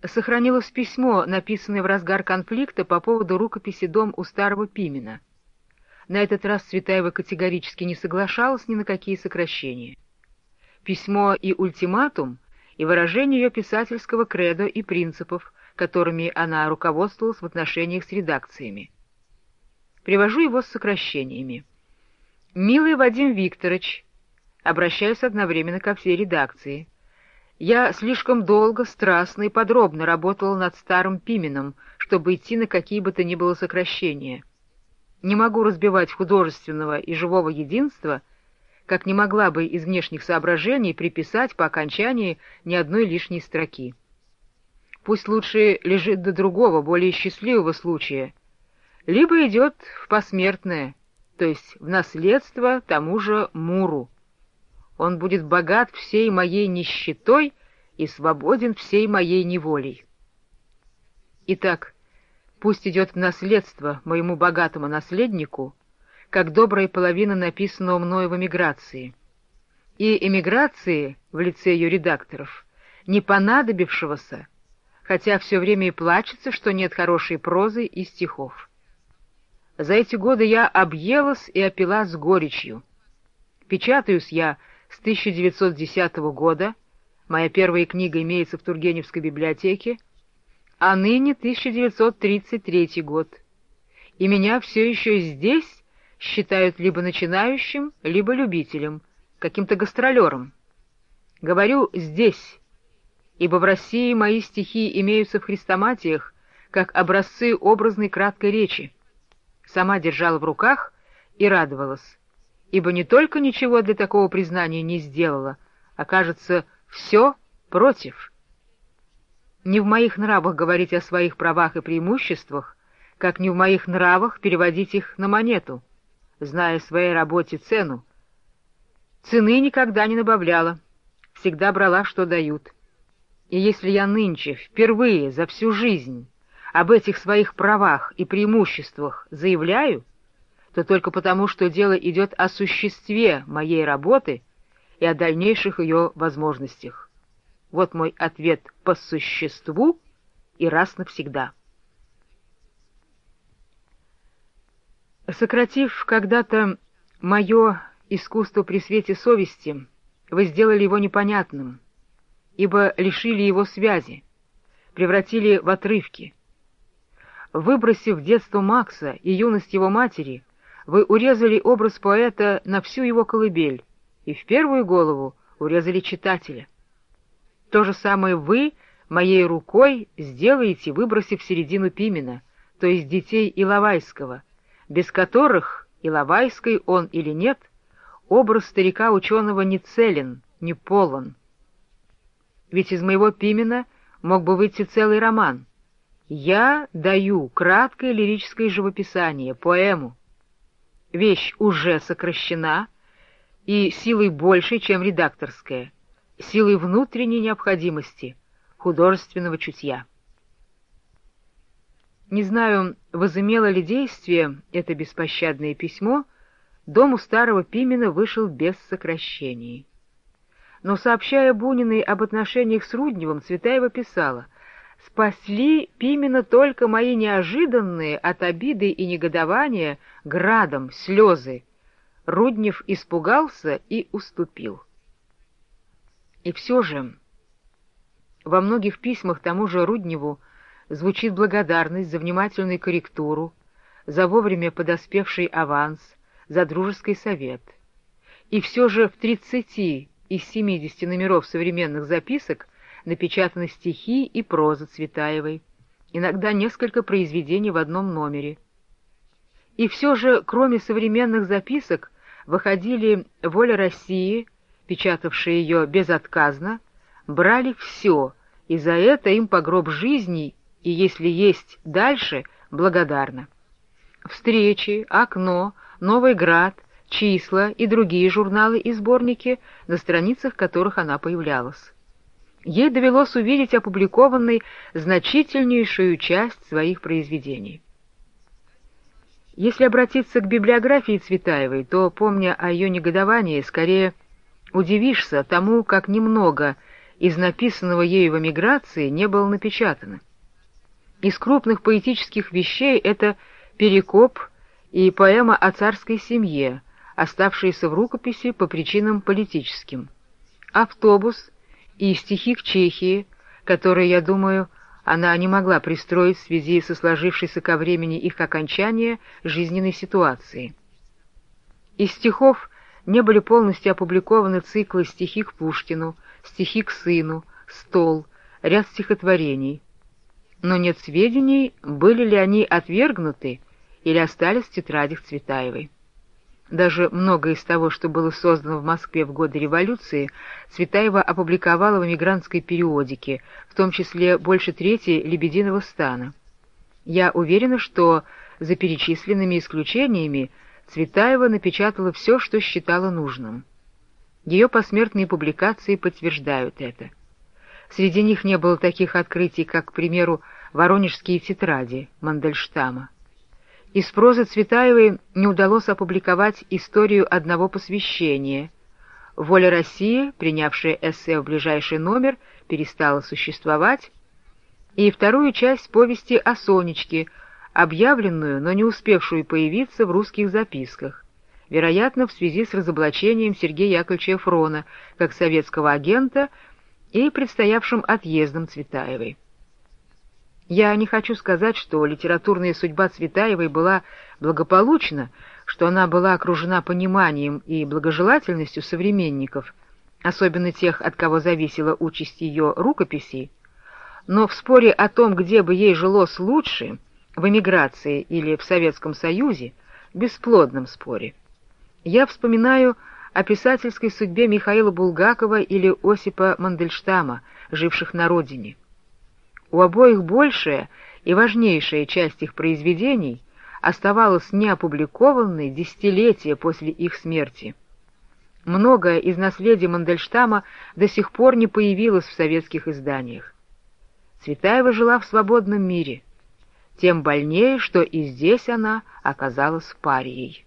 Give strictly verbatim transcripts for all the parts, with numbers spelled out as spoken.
сохранилось письмо, написанное в разгар конфликта по поводу рукописи «Дом у старого Пимена». На этот раз Цветаева категорически не соглашалась ни на какие сокращения. Письмо и ультиматум, и выражение ее писательского кредо и принципов, которыми она руководствовалась в отношениях с редакциями. Привожу его с сокращениями. «Милый Вадим Викторович», обращаюсь одновременно ко всей редакции, «я слишком долго, страстно и подробно работала над старым Пименом, чтобы идти на какие бы то ни было сокращения. Не могу разбивать художественного и живого единства, как не могла бы из внешних соображений приписать по окончании ни одной лишней строки. Пусть лучше лежит до другого, более счастливого случая, либо идет в посмертное, то есть в наследство тому же Муру. Он будет богат всей моей нищетой и свободен всей моей неволей. Итак, пусть идет в наследство моему богатому наследнику, как добрая половина написанного мною в эмиграции, и эмиграции в лице ее редакторов, не понадобившегося, хотя все время и плачется, что нет хорошей прозы и стихов. За эти годы я объелась и опила с горечью. Печатаюсь я с тысяча девятьсот десятого года, моя первая книга имеется в Тургеневской библиотеке, а ныне тысяча девятьсот тридцать третий год, и меня все еще здесь считают либо начинающим, либо любителем, каким-то гастролером. Говорю «здесь», ибо в России мои стихи имеются в хрестоматиях, как образцы образной краткой речи. Сама держала в руках и радовалась, ибо не только ничего для такого признания не сделала, а, кажется, все против. Не в моих нравах говорить о своих правах и преимуществах, как не в моих нравах переводить их на монету, зная своей работе цену. Цены никогда не набавляла, всегда брала, что дают. И если я нынче, впервые за всю жизнь, об этих своих правах и преимуществах заявляю, то только потому, что дело идет о существе моей работы и о дальнейших ее возможностях. Вот мой ответ по существу и раз навсегда. Сократив когда-то мое искусство при свете совести, вы сделали его непонятным, ибо лишили его связи, превратили в отрывки. Выбросив детство Макса и юность его матери, вы урезали образ поэта на всю его колыбель и в первую голову урезали читателя. То же самое вы моей рукой сделаете, выбросив середину Пимена, то есть детей Иловайского, без которых, Иловайской он или нет, образ старика-ученого не целен, не полон. Ведь из моего Пимена мог бы выйти целый роман. Я даю краткое лирическое живописание, поэму. Вещь уже сокращена, и силой большей, чем редакторская, силой внутренней необходимости, художественного чутья. Не знаю, возымело ли действие это беспощадное письмо, дом у старого Пимена вышел без сокращений. Но, сообщая Буниной об отношениях с Рудневым, Цветаева писала: «Спасли Пимена только мои неожиданные от обиды и негодования градом слезы. Руднев испугался и уступил». И все же во многих письмах тому же Рудневу звучит благодарность за внимательную корректуру, за вовремя подоспевший аванс, за дружеский совет. И все же в тридцати из семидесяти номеров современных записок напечатаны стихи и проза Цветаевой, иногда несколько произведений в одном номере. И все же, кроме современных записок, выходили «Воля России», печатавшие ее безотказно, брали все, и за это им по гроб жизни, и, если есть дальше, благодарна. «Встречи», «Окно», «Новый Град», «Числа» и другие журналы и сборники, на страницах которых она появлялась. Ей довелось увидеть опубликованной значительнейшую часть своих произведений. Если обратиться к библиографии Цветаевой, то, помня о ее негодовании, скорее удивишься тому, как немного из написанного ею в эмиграции не было напечатано. Из крупных поэтических вещей это «Перекоп» и поэма о царской семье, оставшиеся в рукописи по причинам политическим, «Автобус» и стихи к Чехии, которые, я думаю, она не могла пристроить в связи со сложившейся ко времени их окончания жизненной ситуацией. Из стихов не были полностью опубликованы циклы «Стихи к Пушкину», «Стихи к сыну», «Стол», ряд стихотворений. Но нет сведений, были ли они отвергнуты или остались в тетрадях Цветаевой. Даже многое из того, что было создано в Москве в годы революции, Цветаева опубликовала в эмигрантской периодике, в том числе больше трети «Лебединого стана». Я уверена, что за перечисленными исключениями Цветаева напечатала все, что считала нужным. Ее посмертные публикации подтверждают это. Среди них не было таких открытий, как, к примеру, «Воронежские тетради» Мандельштама. Из прозы Цветаевой не удалось опубликовать историю одного посвящения. «Воля России», принявшая эссе в ближайший номер, перестала существовать, и вторую часть повести о Сонечке, объявленную, но не успевшую появиться в русских записках, вероятно, в связи с разоблачением Сергея Яковлевича Фрона как советского агента и предстоявшим отъездом Цветаевой. Я не хочу сказать, что литературная судьба Цветаевой была благополучна, что она была окружена пониманием и благожелательностью современников, особенно тех, от кого зависела участь ее рукописей, но в споре о том, где бы ей жилось лучше, в эмиграции или в Советском Союзе, бесплодном споре, я вспоминаю о писательской судьбе Михаила Булгакова или Осипа Мандельштама, живших на родине. У обоих большая и важнейшая часть их произведений оставалась неопубликованной десятилетия после их смерти. Многое из наследия Мандельштама до сих пор не появилось в советских изданиях. Цветаева жила в свободном мире, тем больнее, что и здесь она оказалась парией.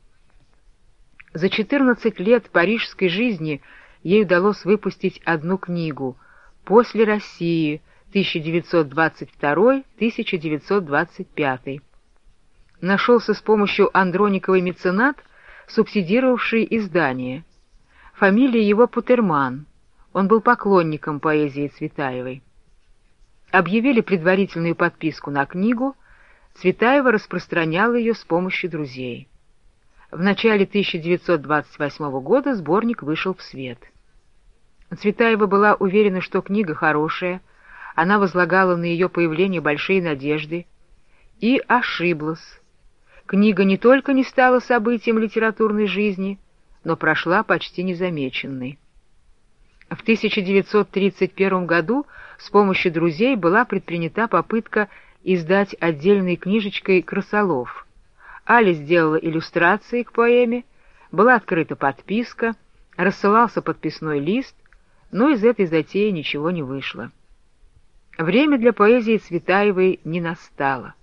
За четырнадцать лет парижской жизни ей удалось выпустить одну книгу «После России» тысяча девятьсот двадцать второй — тысяча девятьсот двадцать пятый. Нашелся с помощью Андрониковой меценат, субсидировавший издание. Фамилия его Путерман. Он был поклонником поэзии Цветаевой. Объявили предварительную подписку на книгу, Цветаева распространяла ее с помощью друзей. В начале тысяча девятьсот двадцать восьмого года сборник вышел в свет. Цветаева была уверена, что книга хорошая, она возлагала на ее появление большие надежды, и ошиблась. Книга не только не стала событием литературной жизни, но прошла почти незамеченной. В тысяча девятьсот тридцать первом году с помощью друзей была предпринята попытка издать отдельной книжечкой «Красолов». Аля сделала иллюстрации к поэме, была открыта подписка, рассылался подписной лист, но из этой затеи ничего не вышло. Время для поэзии Цветаевой не настало.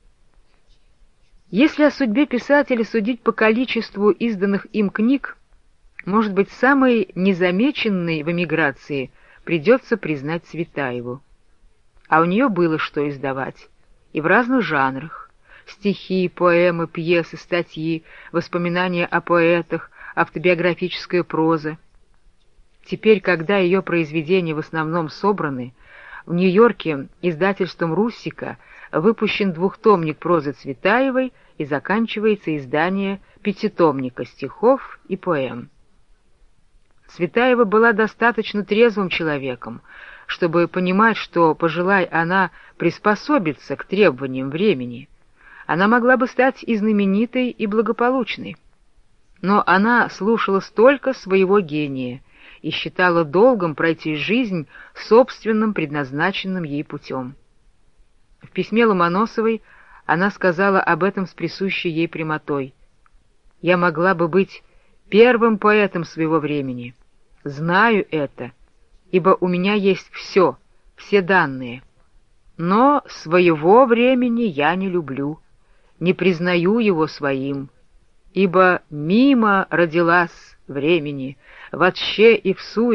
Если о судьбе писателя судить по количеству изданных им книг, может быть, самой незамеченной в эмиграции придется признать Цветаеву. А у нее было что издавать, и в разных жанрах: стихи, поэмы, пьесы, статьи, воспоминания о поэтах, автобиографическая проза. Теперь, когда ее произведения в основном собраны, в Нью-Йорке издательством Руссика выпущен двухтомник прозы Цветаевой и заканчивается издание пятитомника стихов и поэм. Цветаева была достаточно трезвым человеком, чтобы понимать, что, пожелай она приспособиться к требованиям времени, она могла бы стать и знаменитой, и благополучной. Но она слушалась только своего гения и считала долгом пройти жизнь собственным предназначенным ей путем. В письме Ломоносовой она сказала об этом с присущей ей прямотой: «Я могла бы быть первым поэтом своего времени. Знаю это, ибо у меня есть все, все данные. Но своего времени я не люблю, не признаю его своим, ибо мимо родилась времени, вообще и в суе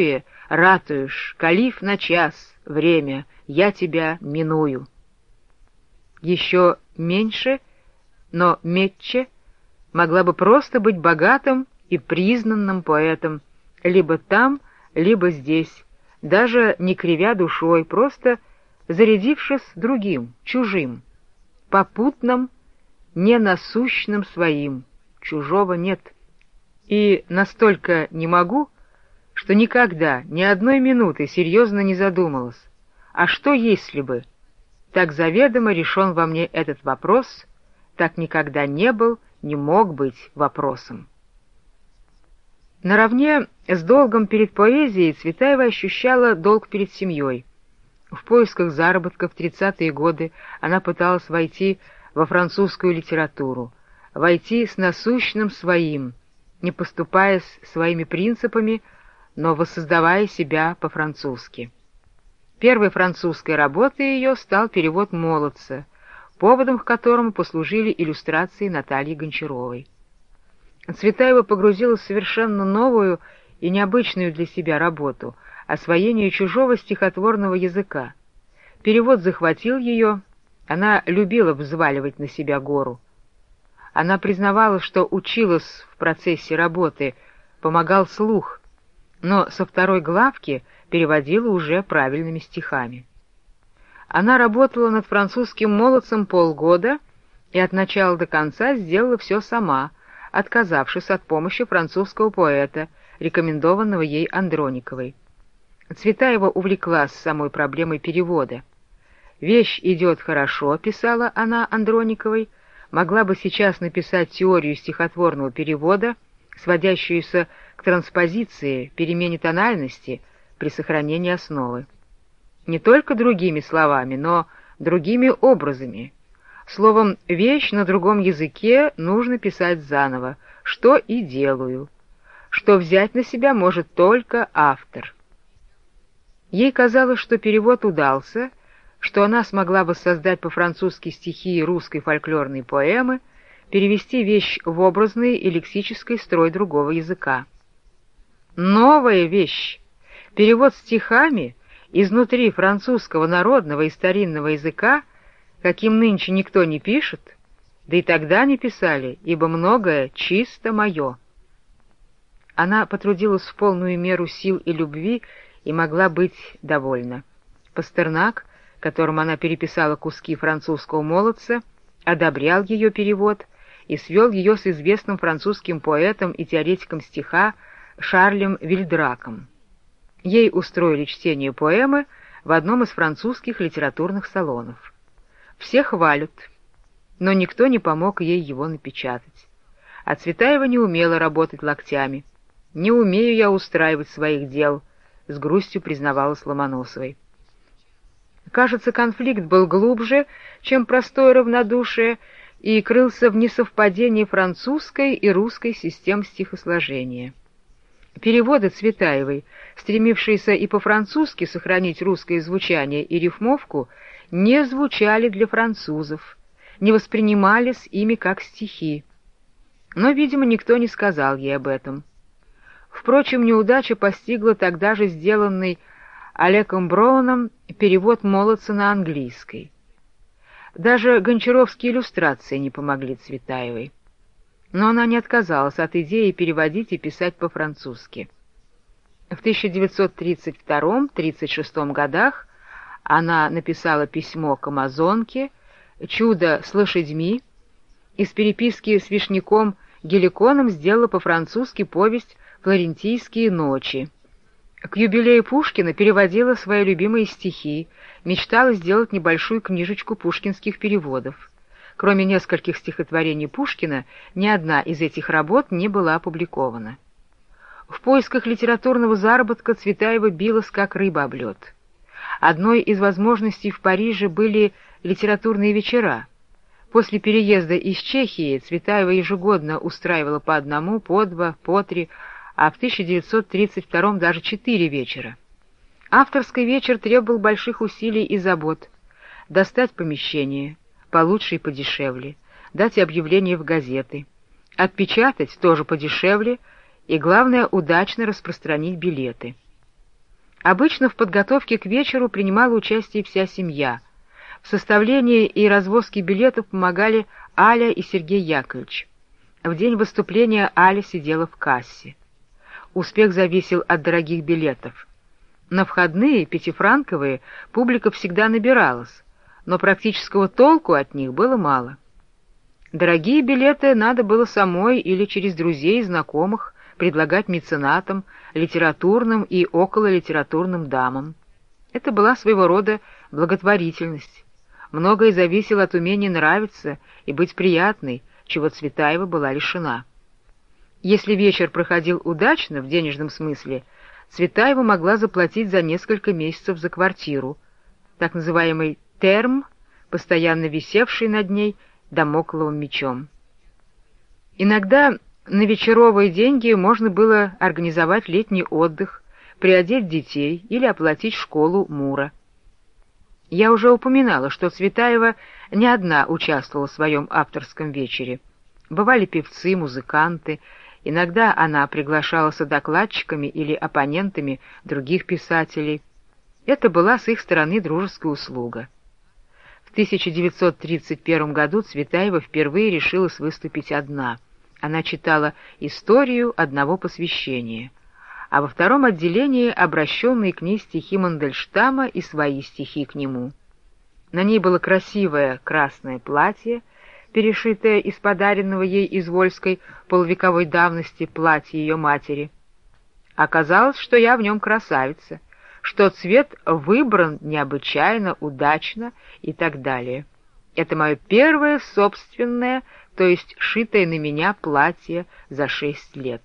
ратуешь, калиф на час, время, я тебя миную. Еще меньше, но метче могла бы просто быть богатым и признанным поэтом, либо там, либо здесь, даже не кривя душой, просто зарядившись другим, чужим, попутным, ненасущным своим, чужого нет. И настолько не могу, что никогда, ни одной минуты серьезно не задумалась, а что если бы, так заведомо решен во мне этот вопрос, так никогда не был, не мог быть вопросом. Наравне с долгом перед поэзией Цветаева ощущала долг перед семьей. В поисках заработка в тридцатые годы она пыталась войти во французскую литературу, войти с насущным своим, не поступаясь своими принципами, но воссоздавая себя по-французски. Первой французской работой ее стал перевод «Молодца», поводом к которому послужили иллюстрации Натальи Гончаровой. Цветаева погрузилась в совершенно новую и необычную для себя работу — освоение чужого стихотворного языка. Перевод захватил ее, она любила взваливать на себя гору. Она признавала, что училась в процессе работы, помогал слух, но со второй главки переводила уже правильными стихами. Она работала над французским «Молодцем» полгода и от начала до конца сделала все сама, отказавшись от помощи французского поэта, рекомендованного ей Андрониковой. Цветаева увлеклась самой проблемой перевода. «Вещь идет хорошо», — писала она Андрониковой, могла бы сейчас написать теорию стихотворного перевода, сводящуюся к транспозиции, перемене тональности при сохранении основы. Не только другими словами, но другими образами. Словом, вещь на другом языке нужно писать заново, что и делаю, что взять на себя может только автор. Ей казалось, что перевод удался, что она смогла воссоздать по-французски стихи русской фольклорной поэмы, перевести вещь в образный и лексический строй другого языка. Новая вещь, перевод стихами изнутри французского народного и старинного языка, каким нынче никто не пишет, да и тогда не писали, ибо многое чисто мое. Она потрудилась в полную меру сил и любви и могла быть довольна. Пастернак, которому она переписала куски французского «Молодца», одобрял ее перевод и свел ее с известным французским поэтом и теоретиком стиха Шарлем Вильдраком. Ей устроили чтение поэмы в одном из французских литературных салонов. Все хвалят, но никто не помог ей его напечатать. А Цветаева не умела работать локтями. «Не умею я устраивать своих дел», — с грустью признавалась Ломоносовой. Кажется, конфликт был глубже, чем простое равнодушие, и крылся в несовпадении французской и русской систем стихосложения. Переводы Цветаевой, стремившиеся и по-французски сохранить русское звучание и рифмовку, не звучали для французов, не воспринимались ими как стихи. Но, видимо, никто не сказал ей об этом. Впрочем, неудача постигла тогда же сделанный Алеком Броуном перевод «Молодца» на английский. Даже гончаровские иллюстрации не помогли Цветаевой. Но она не отказалась от идеи переводить и писать по-французски. В тысяча девятьсот тридцать втором — тридцать шестом годах она написала письмо к амазонке, «Чудо с лошадьми», из переписки с Вишняком Геликоном сделала по-французски повесть «Флорентийские ночи». К юбилею Пушкина переводила свои любимые стихи, мечтала сделать небольшую книжечку пушкинских переводов. Кроме нескольких стихотворений Пушкина, ни одна из этих работ не была опубликована. В поисках литературного заработка Цветаева билась как рыба об лед. Одной из возможностей в Париже были литературные вечера. После переезда из Чехии Цветаева ежегодно устраивала по одному, по два, по три, а в тысяча девятьсот тридцать втором даже четыре вечера. Авторский вечер требовал больших усилий и забот. Достать помещение, получше и подешевле, дать объявление в газеты, отпечатать тоже подешевле и, главное, удачно распространить билеты. Обычно в подготовке к вечеру принимала участие вся семья. В составлении и развозке билетов помогали Аля и Сергей Яковлевич. В день выступления Аля сидела в кассе. Успех зависел от дорогих билетов. На входные, пятифранковые, публика всегда набиралась, но практического толку от них было мало. Дорогие билеты надо было самой или через друзей и знакомых предлагать меценатам, литературным и окололитературным дамам. Это была своего рода благотворительность. Многое зависело от умения нравиться и быть приятной, чего Цветаева была лишена. Если вечер проходил удачно в денежном смысле, Цветаева могла заплатить за несколько месяцев за квартиру, так называемый терм, постоянно висевший над ней дамокловым мечом. Иногда на вечеровые деньги можно было организовать летний отдых, приодеть детей или оплатить школу Мура. Я уже упоминала, что Цветаева не одна участвовала в своем авторском вечере. Бывали певцы, музыканты, иногда она приглашала содокладчиками или оппонентами других писателей. Это была с их стороны дружеская услуга. В тысяча девятьсот тридцать первом году Цветаева впервые решилась выступить одна. Она читала историю одного посвящения, а во втором отделении обращенные к ней стихи Мандельштама и свои стихи к нему. На ней было красивое красное платье, перешитое из подаренного ей из Вольской полувековой давности платья ее матери. Оказалось, что я в нем красавица, что цвет выбран необычайно удачно и так далее. Это мое первое собственное, то есть шитое на меня платье за шесть лет.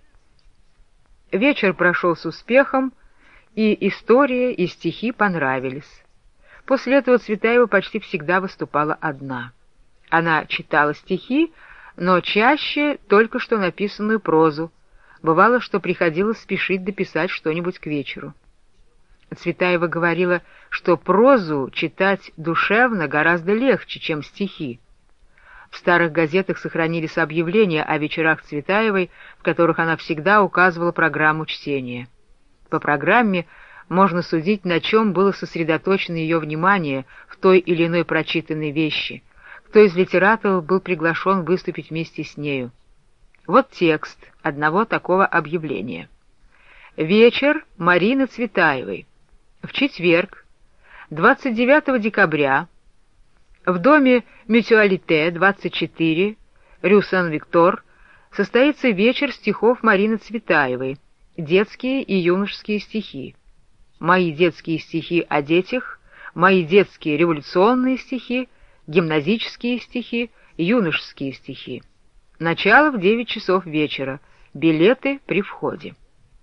Вечер прошел с успехом, и история, и стихи понравились. После этого Цветаева почти всегда выступала одна. Она читала стихи, но чаще только что написанную прозу. Бывало, что приходилось спешить дописать что-нибудь к вечеру. Цветаева говорила, что прозу читать душевно гораздо легче, чем стихи. В старых газетах сохранились объявления о вечерах Цветаевой, в которых она всегда указывала программу чтения. По программе можно судить, на чем было сосредоточено ее внимание в той или иной прочитанной вещи, кто из литераторов был приглашен выступить вместе с нею. Вот текст одного такого объявления. «Вечер Марины Цветаевой. В четверг, двадцать девятого декабря, в доме Мютуалите, двадцать четыре, Рю Сен-Виктор, состоится вечер стихов Марины Цветаевой, детские и юношеские стихи. Мои детские стихи о детях, мои детские революционные стихи, гимназические стихи, юношеские стихи. Начало в девять часов вечера. Билеты при входе».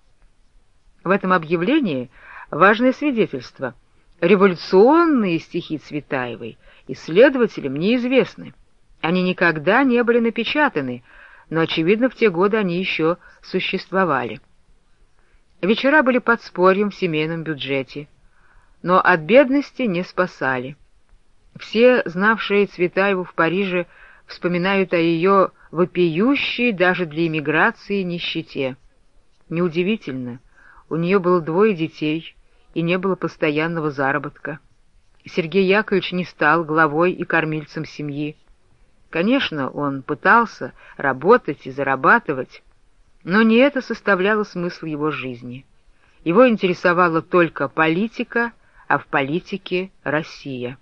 В этом объявлении важное свидетельство. Революционные стихи Цветаевой исследователям неизвестны. Они никогда не были напечатаны, но, очевидно, в те годы они еще существовали. Вечера были подспорьем в семейном бюджете, но от бедности не спасали. Все, знавшие Цветаеву в Париже, вспоминают о ее вопиющей даже для эмиграции нищете. Неудивительно, у нее было двое детей, и не было постоянного заработка. Сергей Яковлевич не стал главой и кормильцем семьи. Конечно, он пытался работать и зарабатывать, но не это составляло смысл его жизни. Его интересовала только политика, а в политике Россия.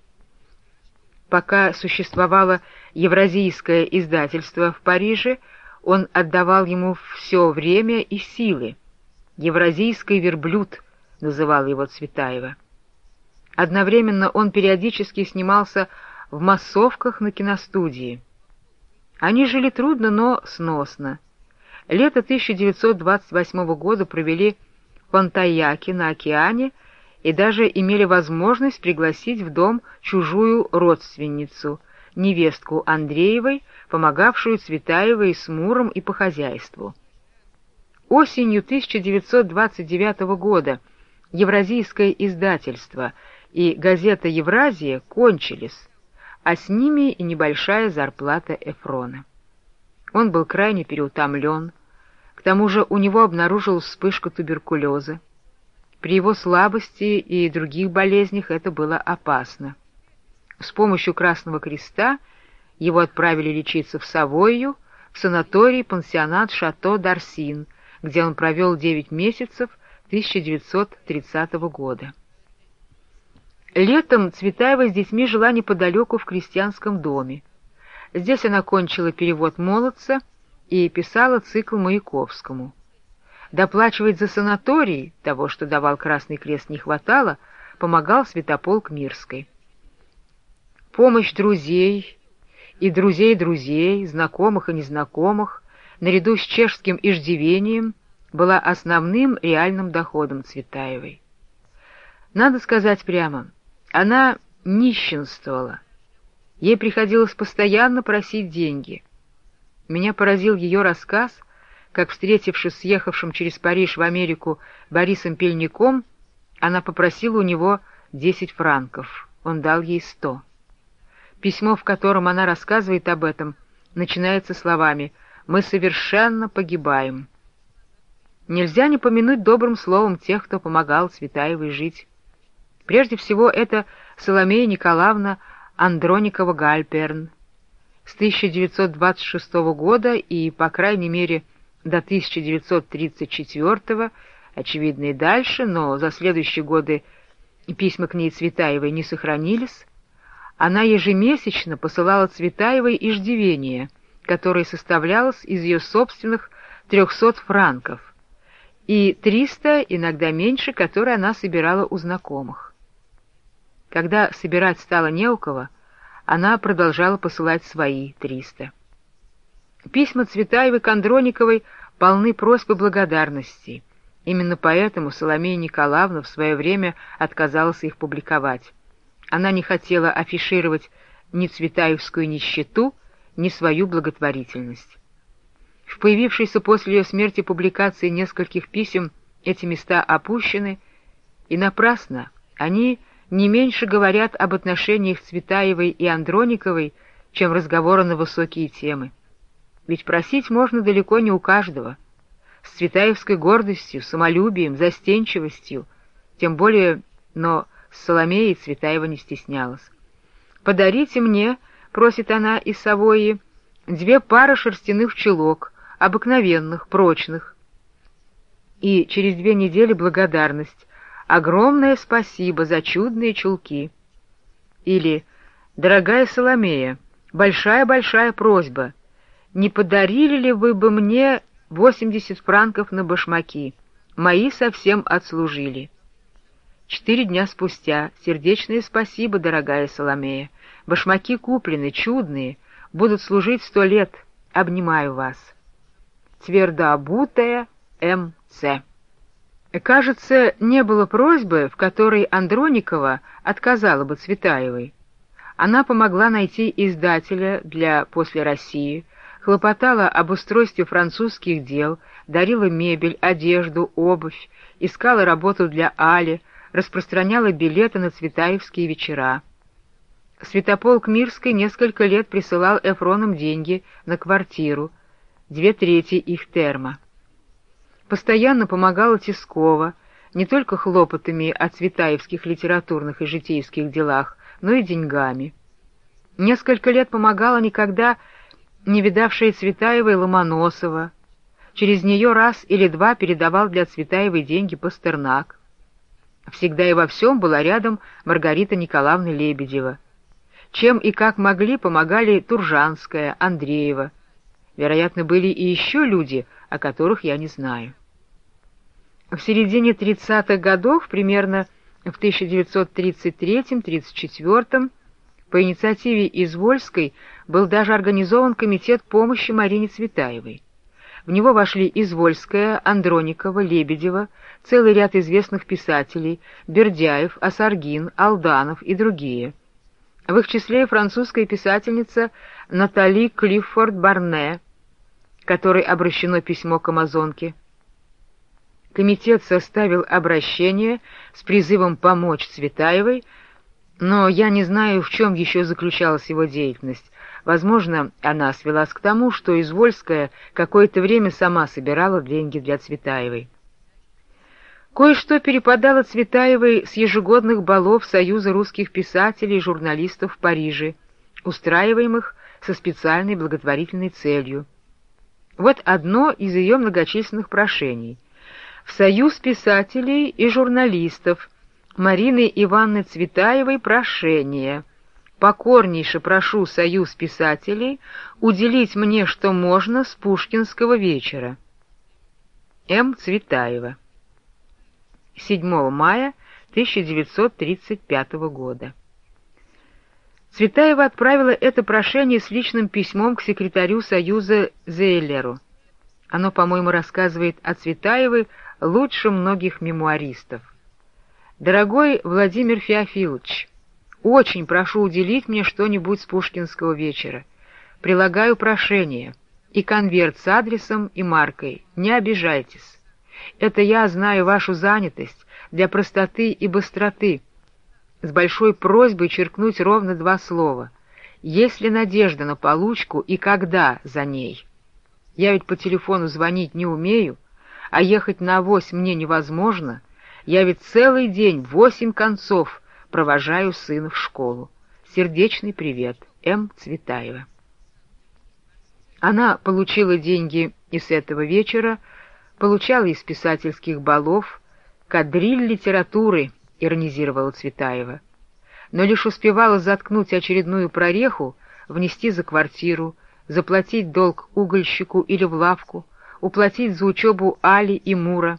Пока существовало евразийское издательство в Париже, он отдавал ему все время и силы. «Евразийский верблюд» называл его Цветаева. Одновременно он периодически снимался в массовках на киностудии. Они жили трудно, но сносно. Лето тысяча девятьсот двадцать восьмого года провели в Пантайяке на океане и даже имели возможность пригласить в дом чужую родственницу, невестку Андреевой, помогавшую Цветаевой с Муром и по хозяйству. Осенью тысяча девятьсот двадцать девятого года Евразийское издательство и газета «Евразия» кончились, а с ними и небольшая зарплата Эфрона. Он был крайне переутомлен, к тому же у него обнаружилась вспышка туберкулеза. При его слабости и других болезнях это было опасно. С помощью Красного Креста его отправили лечиться в Савойю, в санаторий-пансионат Шато d'Арсин, где он провел девять месяцев тысяча девятьсот тридцатого года. Летом Цветаева с детьми жила неподалеку в крестьянском доме. Здесь она кончила перевод «Молодца» и писала цикл Маяковскому. Доплачивать за санаторий, того, что давал Красный Крест, не хватало, помогал Святополк Мирской. Помощь друзей и друзей друзей, знакомых и незнакомых, наряду с чешским иждивением, была основным реальным доходом Цветаевой. Надо сказать прямо, она нищенствовала. Ей приходилось постоянно просить деньги. Меня поразил ее рассказ, как, встретившись с ехавшим через Париж в Америку Борисом Пельником, она попросила у него десять франков. Он дал ей сто. Письмо, в котором она рассказывает об этом, начинается словами «Мы совершенно погибаем». Нельзя не помянуть добрым словом тех, кто помогал Цветаевой жить. Прежде всего, это Соломея Николаевна Андроникова-Гальперн. С тысяча девятьсот двадцать шестого года и, по крайней мере, до тысяча девятьсот тридцать четвёртого, очевидно и дальше, но за следующие годы письма к ней Цветаевой не сохранились, она ежемесячно посылала Цветаевой иждивение, которое составлялось из ее собственных трехсот франков, и триста, иногда меньше, которые она собирала у знакомых. Когда собирать стало не у кого, она продолжала посылать свои триста. Письма Цветаевой к Андрониковой полны просьб и благодарности. Именно поэтому Соломея Николаевна в свое время отказалась их публиковать. Она не хотела афишировать ни цветаевскую нищету, ни свою благотворительность. В появившейся после ее смерти публикации нескольких писем эти места опущены, и напрасно они не меньше говорят об отношениях Цветаевой и Андрониковой, чем разговоры на высокие темы. Ведь просить можно далеко не у каждого. С цветаевской гордостью, самолюбием, застенчивостью, тем более, но с Соломеей Цветаева не стеснялась. «Подарите мне, — просит она из Савойи, — две пары шерстяных чулок, обыкновенных, прочных». И через две недели благодарность: «Огромное спасибо за чудные чулки». Или: «Дорогая Соломея, большая-большая просьба, не подарили ли вы бы мне восемьдесят франков на башмаки? Мои совсем отслужили». Четыре дня спустя: «Сердечное спасибо, дорогая Соломея. Башмаки куплены, чудные, будут служить сто лет. Обнимаю вас. Твердообутая М Ц». Кажется, не было просьбы, в которой Андроникова отказала бы Цветаевой. Она помогла найти издателя для «После России», хлопотала об устройстве французских дел, дарила мебель, одежду, обувь, искала работу для Али, распространяла билеты на цветаевские вечера. Святополк Мирской несколько лет присылал Эфронам деньги на квартиру, две трети их терма. Постоянно помогала Тискова, не только хлопотами о цветаевских литературных и житейских делах, но и деньгами. Несколько лет помогала никогда не видавшая Цветаевой Ломоносова. Через нее раз или два передавал для Цветаевой деньги Пастернак. Всегда и во всем была рядом Маргарита Николаевна Лебедева. Чем и как могли, помогали Туржанская, Андреева. Вероятно, были и еще люди, о которых я не знаю. В середине тридцатых годов, примерно в тысяча девятьсот тридцать третьем — тридцать четвёртом, по инициативе Извольской был даже организован комитет помощи Марине Цветаевой. В него вошли Извольская, Андроникова, Лебедева, целый ряд известных писателей: Бердяев, Осаргин, Алданов и другие. В их числе французская писательница Натали Клиффорд-Барне, которой обращено письмо к амазонке. Комитет составил обращение с призывом помочь Цветаевой, но я не знаю, в чем еще заключалась его деятельность. Возможно, она свелась к тому, что Извольская какое-то время сама собирала деньги для Цветаевой. Кое-что перепадало Цветаевой с ежегодных балов Союза русских писателей и журналистов в Париже, устраиваемых со специальной благотворительной целью. Вот одно из ее многочисленных прошений. В Союз писателей и журналистов Марины Ивановны Цветаевой прошение. Покорнейше прошу Союз писателей уделить мне, что можно, с Пушкинского вечера. М. Цветаева. седьмого мая тысяча девятьсот тридцать пятого года. Цветаева отправила это прошение с личным письмом к секретарю Союза Зейлеру. Оно, по-моему, рассказывает о Цветаевой лучше многих мемуаристов. «Дорогой Владимир Феофилович, очень прошу уделить мне что-нибудь с Пушкинского вечера. Прилагаю прошение и конверт с адресом и маркой. Не обижайтесь. Это я знаю вашу занятость для простоты и быстроты. С большой просьбой черкнуть ровно два слова. Есть ли надежда на получку и когда за ней? Я ведь по телефону звонить не умею, а ехать на авось мне невозможно. Я ведь целый день, восемь концов, провожаю сына в школу. Сердечный привет. М. Цветаева». Она получила деньги и с этого вечера, получала из писательских балов, кадриль литературы, иронизировала Цветаева, но лишь успевала заткнуть очередную прореху, внести за квартиру, заплатить долг угольщику или в лавку, уплатить за учебу Али и Мура.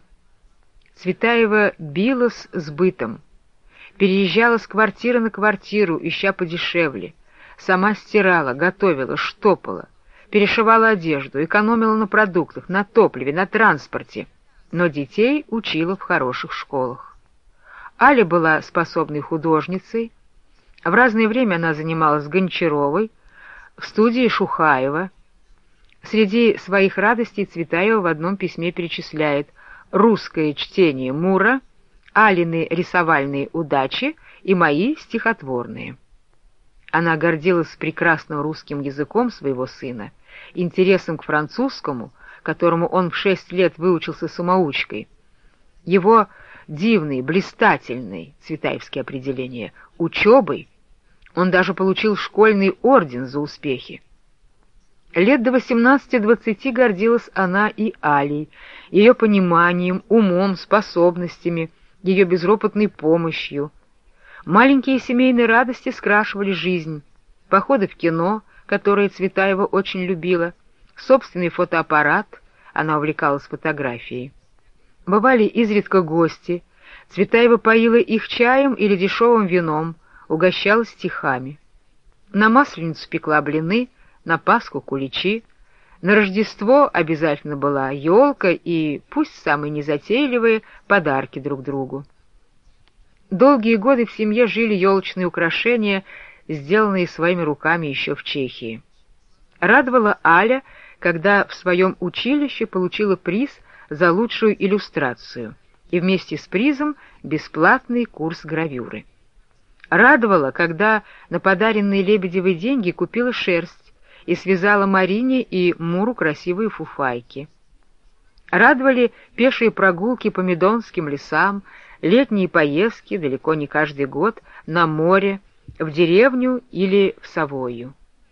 Цветаева билась с бытом, переезжала с квартиры на квартиру, ища подешевле, сама стирала, готовила, штопала, перешивала одежду, экономила на продуктах, на топливе, на транспорте, но детей учила в хороших школах. Аля была способной художницей. В разное время она занималась Гончаровой, в студии Шухаева. Среди своих радостей Цветаева в одном письме перечисляет русское чтение Мура, Алины рисовальные удачи и мои стихотворные. Она гордилась прекрасным русским языком своего сына, интересом к французскому, которому он в шесть лет выучился самоучкой, его дивной, блистательной, цветаевские определения, учебой. Он даже получил школьный орден за успехи. Лет до восемнадцати-двадцати гордилась она и Алей, ее пониманием, умом, способностями, ее безропотной помощью. Маленькие семейные радости скрашивали жизнь, походы в кино, которые Цветаева очень любила, собственный фотоаппарат, она увлекалась фотографией. Бывали изредка гости, Цветаева поила их чаем или дешевым вином, угощала стихами. На Масленицу пекла блины, на Пасху куличи, на Рождество обязательно была елка и, пусть самые незатейливые, подарки друг другу. Долгие годы в семье жили елочные украшения, сделанные своими руками еще в Чехии. Радовала Аля, когда в своем училище получила приз за лучшую иллюстрацию и вместе с призом бесплатный курс гравюры. Радовала, когда на подаренные Лебедевой деньги купила шерсть и связала Марине и Муру красивые фуфайки. Радовали пешие прогулки по Медонским лесам, летние поездки, далеко не каждый год, на море, в деревню или в Савойю.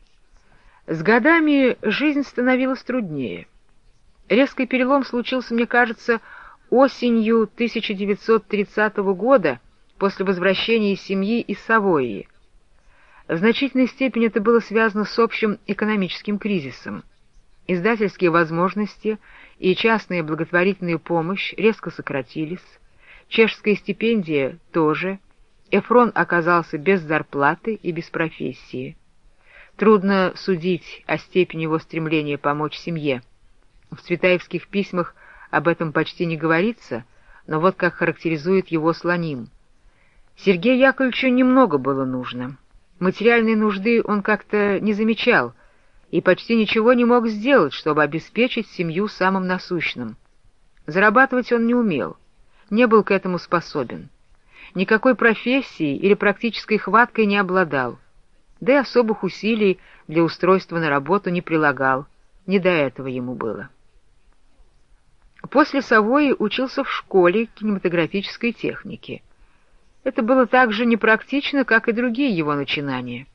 С годами жизнь становилась труднее. Резкий перелом случился, мне кажется, осенью тысяча девятьсот тридцатого года, после возвращения из семьи из Савойи. В значительной степени это было связано с общим экономическим кризисом. Издательские возможности и частная благотворительная помощь резко сократились, чешская стипендия тоже, Эфрон оказался без зарплаты и без профессии. Трудно судить о степени его стремления помочь семье. В цветаевских письмах об этом почти не говорится, но вот как характеризует его Слоним. Сергею Яковлевичу немного было нужно. Материальной нужды он как-то не замечал и почти ничего не мог сделать, чтобы обеспечить семью самым насущным. Зарабатывать он не умел, не был к этому способен. Никакой профессией или практической хваткой не обладал, да и особых усилий для устройства на работу не прилагал, не до этого ему было. После Савойи учился в школе кинематографической техники. Это было так же непрактично, как и другие его начинания.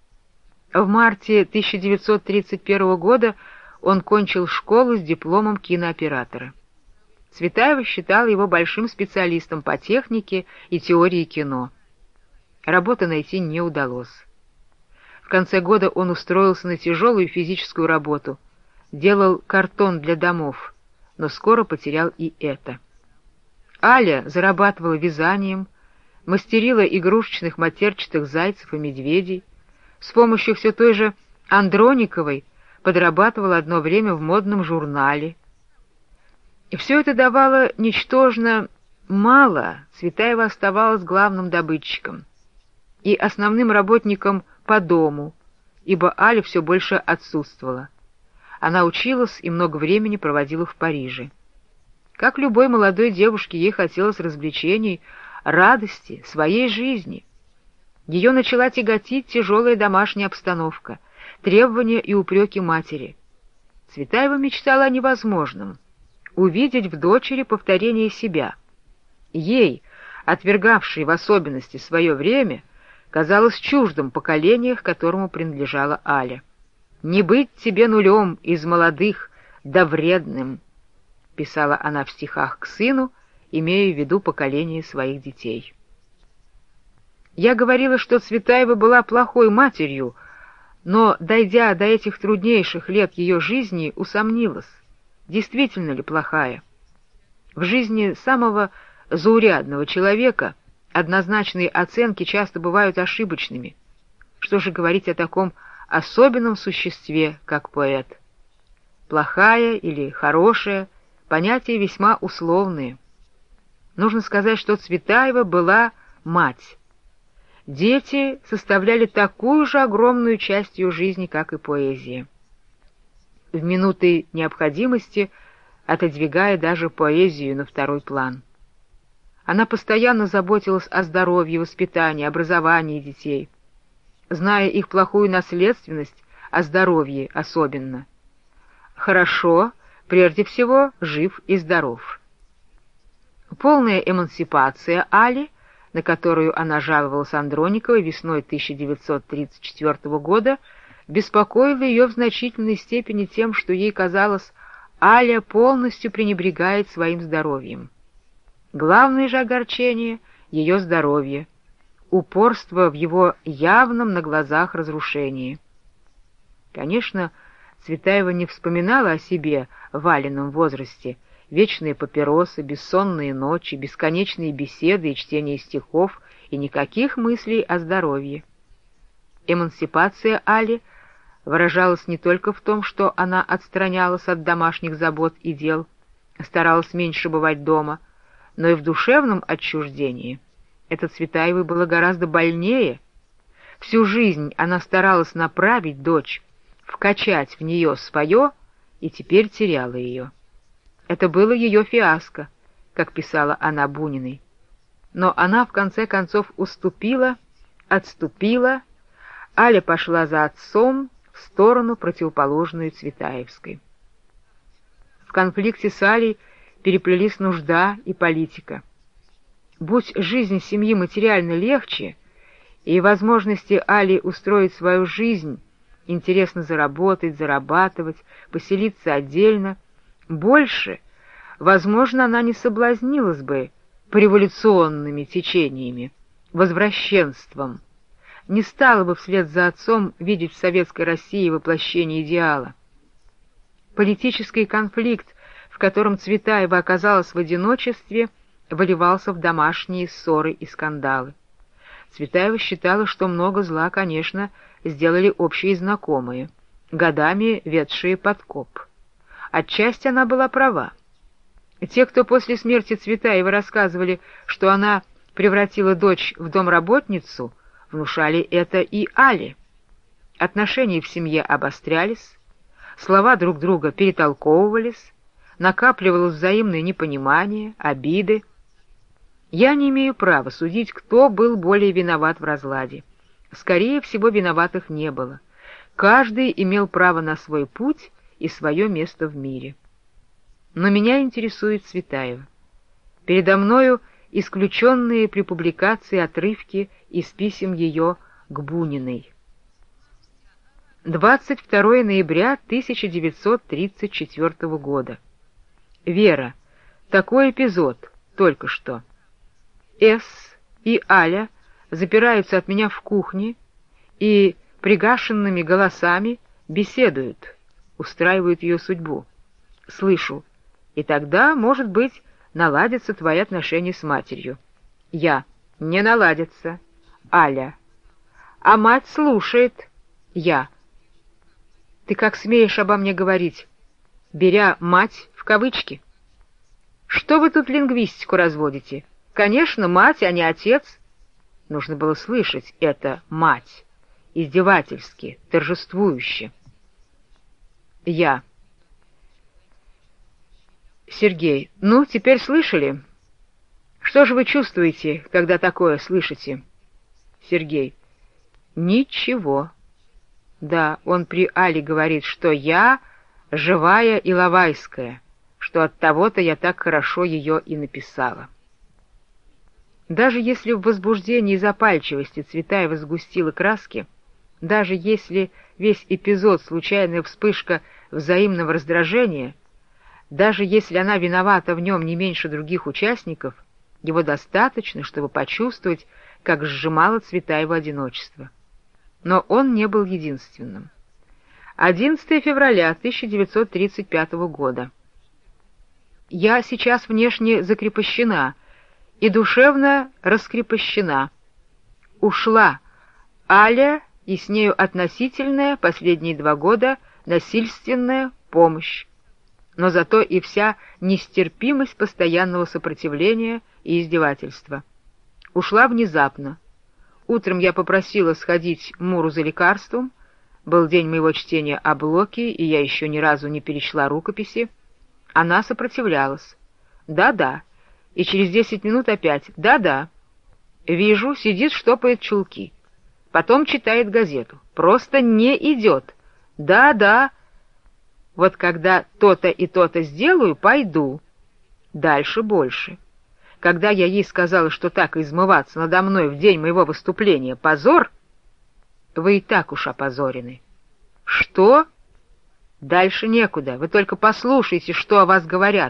В марте тысяча девятьсот тридцать первого года он кончил школу с дипломом кинооператора. Цветаева считала его большим специалистом по технике и теории кино. Работы найти не удалось. В конце года он устроился на тяжелую физическую работу, делал картон для домов, но скоро потерял и это. Аля зарабатывала вязанием, мастерила игрушечных матерчатых зайцев и медведей, с помощью все той же Андрониковой подрабатывала одно время в модном журнале. И все это давало ничтожно мало, Цветаева оставалась главным добытчиком и основным работником по дому, ибо Аля все больше отсутствовала. Она училась и много времени проводила в Париже. Как любой молодой девушке, ей хотелось развлечений, радости, своей жизни. Ее начала тяготить тяжелая домашняя обстановка, требования и упреки матери. Цветаева мечтала о невозможном — увидеть в дочери повторение себя. Ей, отвергавшей в особенности свое время, казалось чуждым поколение, к которому принадлежала Аля. «Не быть тебе нулем из молодых, да вредным», — писала она в стихах к сыну, имея в виду поколение своих детей. Я говорила, что Цветаева была плохой матерью, но, дойдя до этих труднейших лет ее жизни, усомнилась, действительно ли плохая. В жизни самого заурядного человека однозначные оценки часто бывают ошибочными. Что же говорить о таком особенном существе, как поэт? Плохая или хорошая — понятия весьма условные. Нужно сказать, что Цветаева была мать. Дети составляли такую же огромную часть ее жизни, как и поэзия. В минуты необходимости отодвигая даже поэзию на второй план. Она постоянно заботилась о здоровье, воспитании, образовании детей, зная их плохую наследственность, о здоровье особенно. Хорошо, прежде всего, жив и здоров. Полная эмансипация Али, на которую она жаловалась Андрониковой весной тысяча девятьсот тридцать четвёртого года, беспокоила ее в значительной степени тем, что ей казалось, Аля полностью пренебрегает своим здоровьем. Главное же огорчение — ее здоровье, упорство в его явном на глазах разрушении. Конечно, Цветаева не вспоминала о себе в Алином возрасте: вечные папиросы, бессонные ночи, бесконечные беседы и чтение стихов, и никаких мыслей о здоровье. Эмансипация Али выражалась не только в том, что она отстранялась от домашних забот и дел, старалась меньше бывать дома, но и в душевном отчуждении. Это Цветаевой было гораздо больнее. Всю жизнь она старалась направить дочь, вкачать в нее свое, и теперь теряла ее. Это было ее фиаско, как писала она Буниной. Но она в конце концов уступила, отступила, Аля пошла за отцом в сторону, противоположную Цветаевской. В конфликте с Алей переплелись нужда и политика. Будь жизнь семьи материально легче, и возможности Али устроить свою жизнь, интересно заработать, зарабатывать, поселиться отдельно, больше, возможно, она не соблазнилась бы пореволюционными течениями, возвращенством, не стала бы вслед за отцом видеть в советской России воплощение идеала. Политический конфликт, в котором Цветаева оказалась в одиночестве, выливался в домашние ссоры и скандалы. Цветаева считала, что много зла, конечно, сделали общие знакомые, годами ведшие подкоп. Отчасти она была права. Те, кто после смерти Цветаевой рассказывали, что она превратила дочь в домработницу, внушали это и Али. Отношения в семье обострялись, слова друг друга перетолковывались, накапливалось взаимное непонимание, обиды. Я не имею права судить, кто был более виноват в разладе. Скорее всего, виноватых не было. Каждый имел право на свой путь и свое место в мире. Но меня интересует Цветаева. Передо мною исключенные при публикации отрывки из писем ее к Буниной. двадцать второе ноября тысяча девятьсот тридцать четвёртого года. Вера, такой эпизод, только что. С и Аля запираются от меня в кухне и пригашенными голосами беседуют, устраивают ее судьбу. Слышу, и тогда, может быть, наладятся твои отношения с матерью. Я. Не наладятся. Аля. А мать слушает. Я. Ты как смеешь обо мне говорить, беря «мать» в кавычки? Что вы тут лингвистику разводите? Конечно, мать, а не отец. Нужно было слышать это «мать», издевательски, торжествующе. Я. Сергей, ну, теперь слышали? Что же вы чувствуете, когда такое слышите? Сергей. Ничего. Да, он при Але говорит, что я живая Иловайская, что от того-то я так хорошо ее и написала. Даже если в возбуждении и запальчивости Цветаева сгустила краски, даже если весь эпизод — случайная вспышка взаимного раздражения, даже если она виновата в нем не меньше других участников, его достаточно, чтобы почувствовать, как сжимало Цветаева одиночество. Но он не был единственным. одиннадцатое февраля тысяча девятьсот тридцать пятого года. Я сейчас внешне закрепощена и душевно раскрепощена. Ушла Аля и с нею относительная последние два года насильственная помощь, но зато и вся нестерпимость постоянного сопротивления и издевательства. Ушла внезапно. Утром я попросила сходить Муру за лекарством. Был день моего чтения о Блоке, и я еще ни разу не перечла рукописи. Она сопротивлялась. Да-да. И через десять минут опять. Да-да. Вижу, сидит, штопает чулки. Потом читает газету. Просто не идет. Да-да. Вот когда то-то и то-то сделаю, пойду. Дальше больше. Когда я ей сказала, что так измываться надо мной в день моего выступления — позор, вы и так уж опозорены. Что? Дальше некуда, вы только послушайте, что о вас говорят.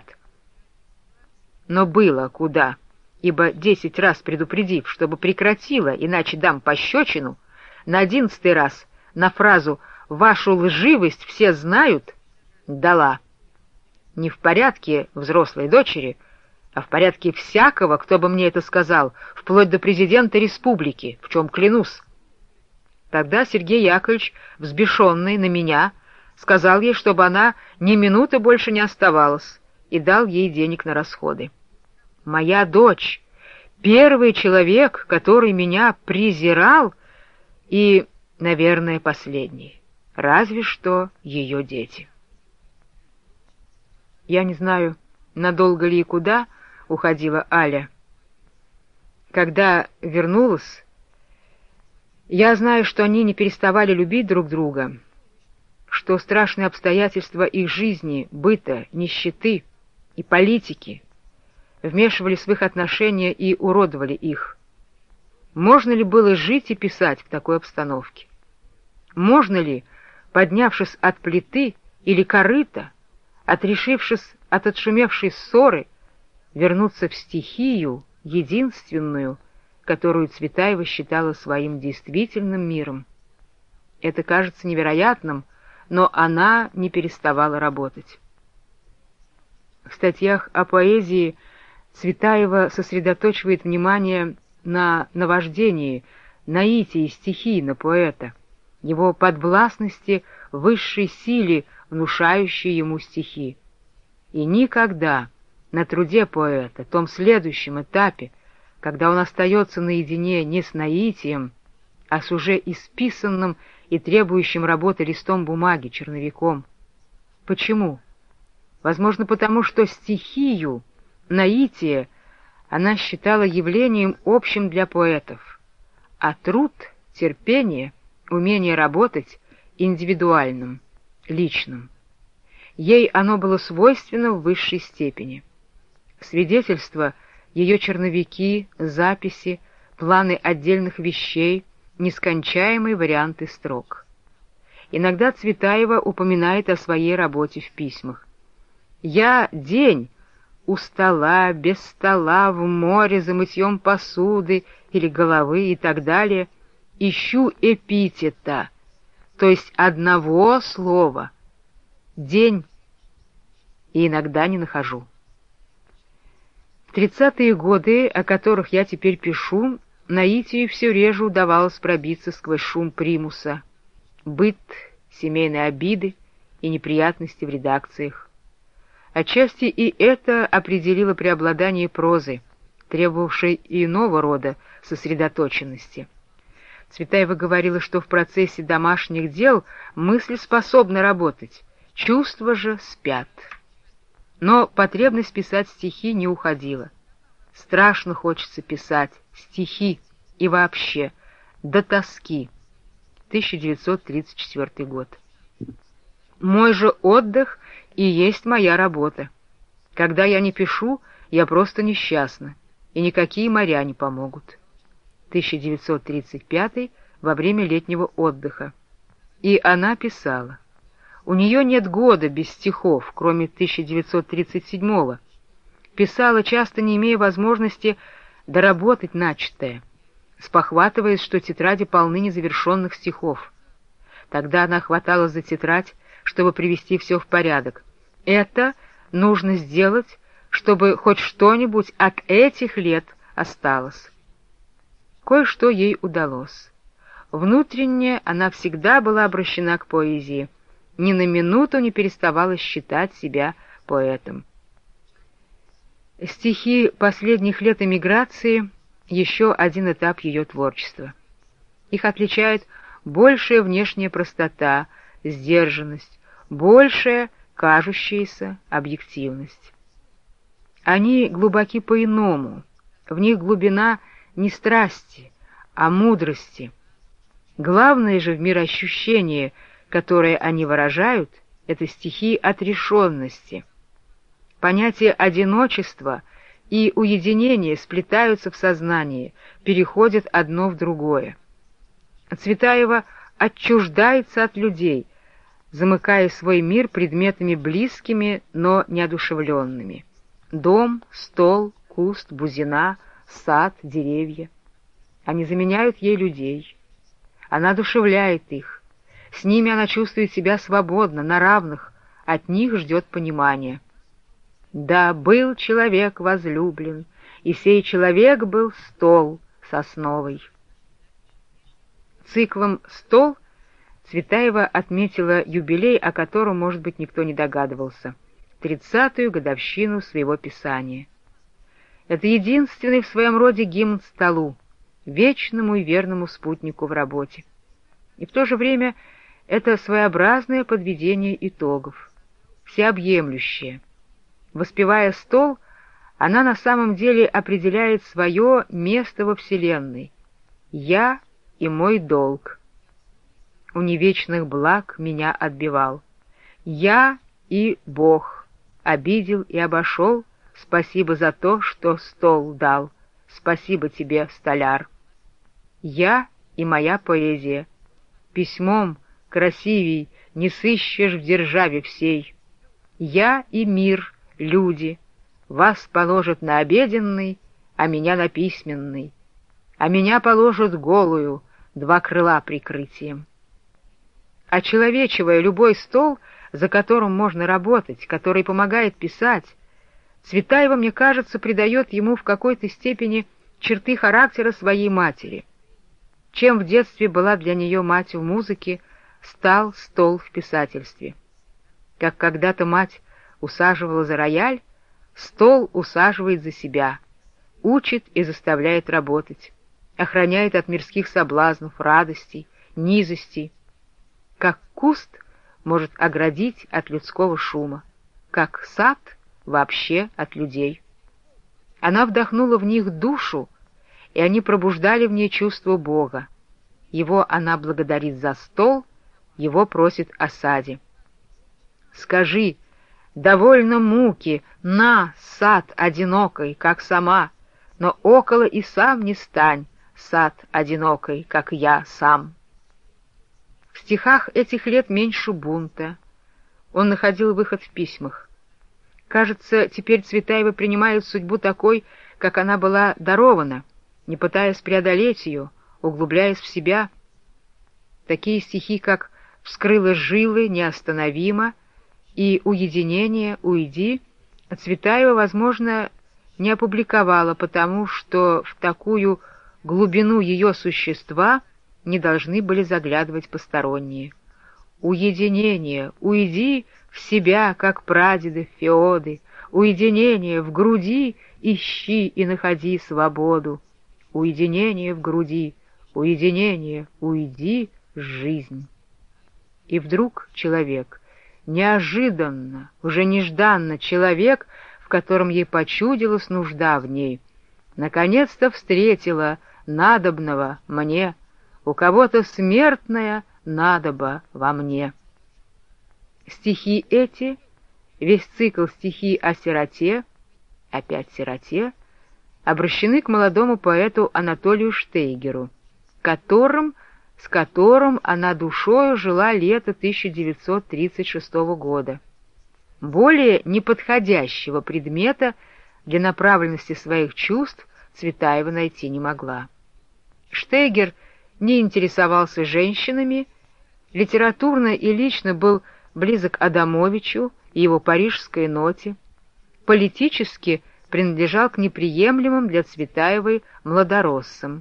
Но было куда, ибо десять раз предупредив, чтобы прекратила, иначе дам пощечину, на одиннадцатый раз на фразу «Вашу лживость все знают» дала. Не в порядке взрослой дочери, а в порядке всякого, кто бы мне это сказал, вплоть до президента республики, в чем клянусь. Тогда Сергей Яковлевич, взбешенный на меня, сказал ей, чтобы она ни минуты больше не оставалась, и дал ей денег на расходы. Моя дочь, первый человек, который меня презирал, и, наверное, последний, разве что ее дети. Я не знаю, надолго ли и куда уходила Аля. Когда вернулась, я знаю, что они не переставали любить друг друга, что страшные обстоятельства их жизни, быта, нищеты и политики вмешивались в их отношения и уродовали их. Можно ли было жить и писать в такой обстановке? Можно ли, поднявшись от плиты или корыта, отрешившись от отшумевшей ссоры, вернуться в стихию, единственную, которую Цветаева считала своим действительным миром? Это кажется невероятным, но она не переставала работать. В статьях о поэзии Цветаева сосредоточивает внимание на наваждении, наитии стихии на поэта, его подвластности высшей силе, внушающей ему стихи. И никогда на труде поэта, том следующем этапе, когда он остается наедине не с наитием, а с уже исписанным и требующим работы листом бумаги, черновиком. Почему? Возможно, потому что стихию, наитие, она считала явлением общим для поэтов, а труд, терпение, умение работать — индивидуальным, личным. Ей оно было свойственно в высшей степени. Свидетельства, ее черновики, записи, планы отдельных вещей, нескончаемые варианты строк. Иногда Цветаева упоминает о своей работе в письмах. «Я день у стола, без стола, в море, за мытьем посуды или головы и так далее, ищу эпитета, то есть одного слова, день, и иногда не нахожу». В тридцатые годы, о которых я теперь пишу, наитию все реже удавалось пробиться сквозь шум примуса, быт, семейные обиды и неприятности в редакциях. Отчасти и это определило преобладание прозы, требовавшей иного рода сосредоточенности. Цветаева говорила, что в процессе домашних дел мысль способна работать, чувства же спят. Но потребность писать стихи не уходила. Страшно хочется писать стихи и вообще, до тоски. тысяча девятьсот тридцать четвёртый год. Мой же отдых и есть моя работа. Когда я не пишу, я просто несчастна, и никакие моря не помогут. тысяча девятьсот тридцать пятый, во время летнего отдыха. И она писала. У нее нет года без стихов, кроме тысяча девятьсот тридцать седьмого. Писала, часто не имея возможности доработать начатое, спохватываясь, что тетради полны незавершенных стихов. Тогда она хваталась за тетрадь, чтобы привести все в порядок. Это нужно сделать, чтобы хоть что-нибудь от этих лет осталось. Кое-что ей удалось. Внутренне она всегда была обращена к поэзии, ни на минуту не переставала считать себя поэтом. Стихи последних лет эмиграции — еще один этап ее творчества. Их отличает большая внешняя простота, сдержанность, большая кажущаяся объективность. Они глубоки по-иному, в них глубина не страсти, а мудрости. Главное же в мироощущении, которое они выражают, это стихи отрешенности. Понятия одиночества и уединения сплетаются в сознании, переходят одно в другое. Цветаева отчуждается от людей, замыкая свой мир предметами близкими, но неодушевленными. Дом, стол, куст, бузина, сад, деревья. Они заменяют ей людей. Она одушевляет их. С ними она чувствует себя свободно, на равных, от них ждет понимания. Да, был человек возлюблен, и сей человек был стол сосновый. Циклом «Стол» Цветаева отметила юбилей, о котором, может быть, никто не догадывался, тридцатую годовщину своего писания. Это единственный в своем роде гимн столу, вечному и верному спутнику в работе. И в то же время это своеобразное подведение итогов, всеобъемлющее. Воспевая стол, она на самом деле определяет свое место во Вселенной. «Я и мой долг. У невечных благ меня отбивал. Я и Бог обидел и обошел. Спасибо за то, что стол дал. Спасибо тебе, столяр. Я и моя поэзия. Письмом красивей не сыщешь в державе всей. Я и мир, люди, вас положат на обеденный, а меня на письменный, а меня положат голую, два крыла прикрытием. Очеловечивая любой стол, за которым можно работать, который помогает писать, Цветаева, мне кажется, придает ему в какой-то степени черты характера своей матери. Чем в детстве была для нее мать в музыке, стал стол в писательстве. Как когда-то мать усаживала за рояль, стол усаживает за себя, учит и заставляет работать, охраняет от мирских соблазнов, радостей, низостей. Как куст может оградить от людского шума, как сад вообще от людей. Она вдохнула в них душу, и они пробуждали в ней чувство Бога. Его она благодарит за стол, его просит о саде. «Скажи, Довольно муки, на, сад одинокой, как сама, но около и сам не стань, сад одинокой, как я сам. В стихах этих лет меньше бунта. Он находил выход в письмах. Кажется, теперь Цветаева принимает судьбу такой, как она была дарована, не пытаясь преодолеть ее, углубляясь в себя. Такие стихи, как «Вскрыла жилы неостановимо» и «Уединение, уйди» Цветаева, возможно, не опубликовала, потому что в такую глубину ее существа не должны были заглядывать посторонние. «Уединение, уйди в себя, как прадеды Феоды, уединение в груди ищи и находи свободу, уединение в груди, уединение, уйди, жизнь». И вдруг человек, неожиданно, уже нежданно человек, в котором ей почудилась нужда в ней, наконец-то встретила надобного мне, у кого-то смертная надоба во мне. Стихи эти, весь цикл стихи о сироте, опять сироте, обращены к молодому поэту Анатолию Штейгеру, которым, с которым она душою жила лето тысяча девятьсот тридцать шестого года. Более неподходящего предмета для направленности своих чувств Цветаева найти не могла. Штейгер не интересовался женщинами, литературно и лично был близок Адамовичу и его парижской ноте, политически принадлежал к неприемлемым для Цветаевой младороссам.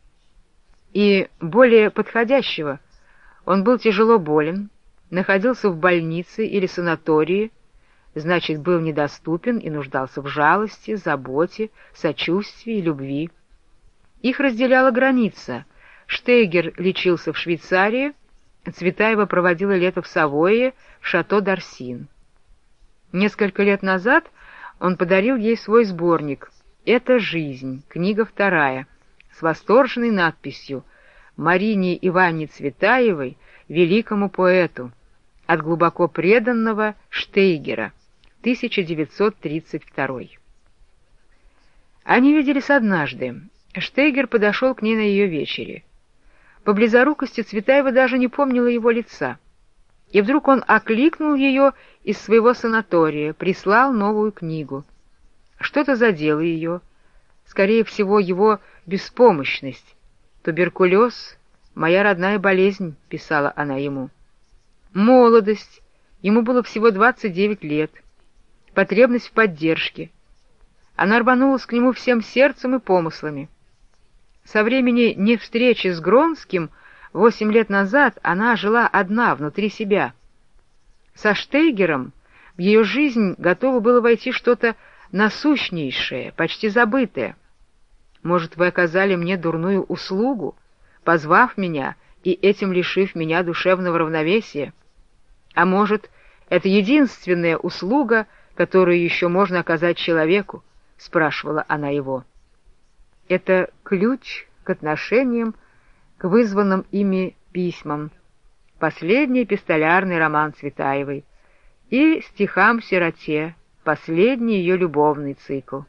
И более подходящего, он был тяжело болен, находился в больнице или санатории, значит, был недоступен и нуждался в жалости, заботе, сочувствии и любви. Их разделяла граница. Штейгер лечился в Швейцарии, Цветаева проводила лето в Савойе, в шато Дарсин. Несколько лет назад он подарил ей свой сборник «Это жизнь», книга вторая, с восторженной надписью «Марине Ивановне Цветаевой, великому поэту, от глубоко преданного Штейгера, тысяча девятьсот тридцать второй». Они виделись однажды. Штейгер подошел к ней на ее вечере. По близорукости Цветаева даже не помнила его лица. И вдруг он окликнул ее из своего санатория, прислал новую книгу. Что-то задело ее, скорее всего, его беспомощность. «Туберкулез — моя родная болезнь», — писала она ему. Молодость, ему было всего двадцать девять лет, потребность в поддержке. Она рванулась к нему всем сердцем и помыслами. Со времени невстречи с Гронским восемь лет назад она жила одна внутри себя. Со Штейгером в ее жизнь готово было войти что-то насущнейшее, почти забытое. «Может, вы оказали мне дурную услугу, позвав меня и этим лишив меня душевного равновесия? А может, это единственная услуга, которую еще можно оказать человеку?» — спрашивала она его. Это ключ к отношениям, к вызванным ими письмам, последний эпистолярный роман Цветаевой, и стихам-сироте, последний ее любовный цикл.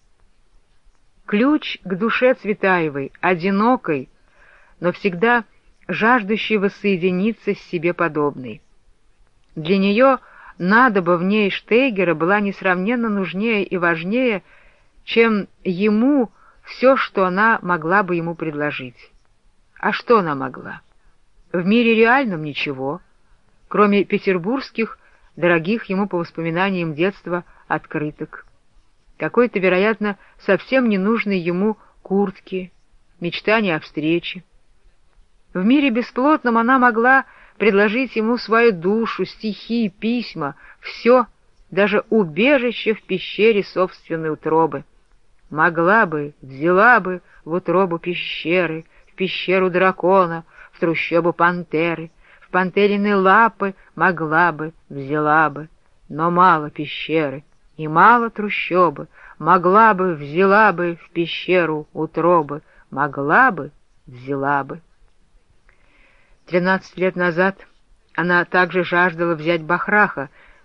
Ключ к душе Цветаевой, одинокой, но всегда жаждущей воссоединиться с себе подобной. Для нее надоба в ней Штейгера была несравненно нужнее и важнее, чем ему все, что она могла бы ему предложить. А что она могла? В мире реальном ничего, кроме петербургских, дорогих ему по воспоминаниям детства, открыток. Какой-то, вероятно, совсем ненужной ему куртки, мечтания о встрече. В мире бесплотном она могла предложить ему свою душу, стихи, письма, все, даже убежище в пещере собственной утробы. Могла бы, взяла бы в утробу пещеры, в пещеру дракона, в трущобу пантеры, в пантерины лапы могла бы, взяла бы, но мало пещеры и мало трущобы, могла бы, взяла бы в пещеру утробы, могла бы, взяла бы. Тринадцать лет назад она также жаждала взять Бахраха,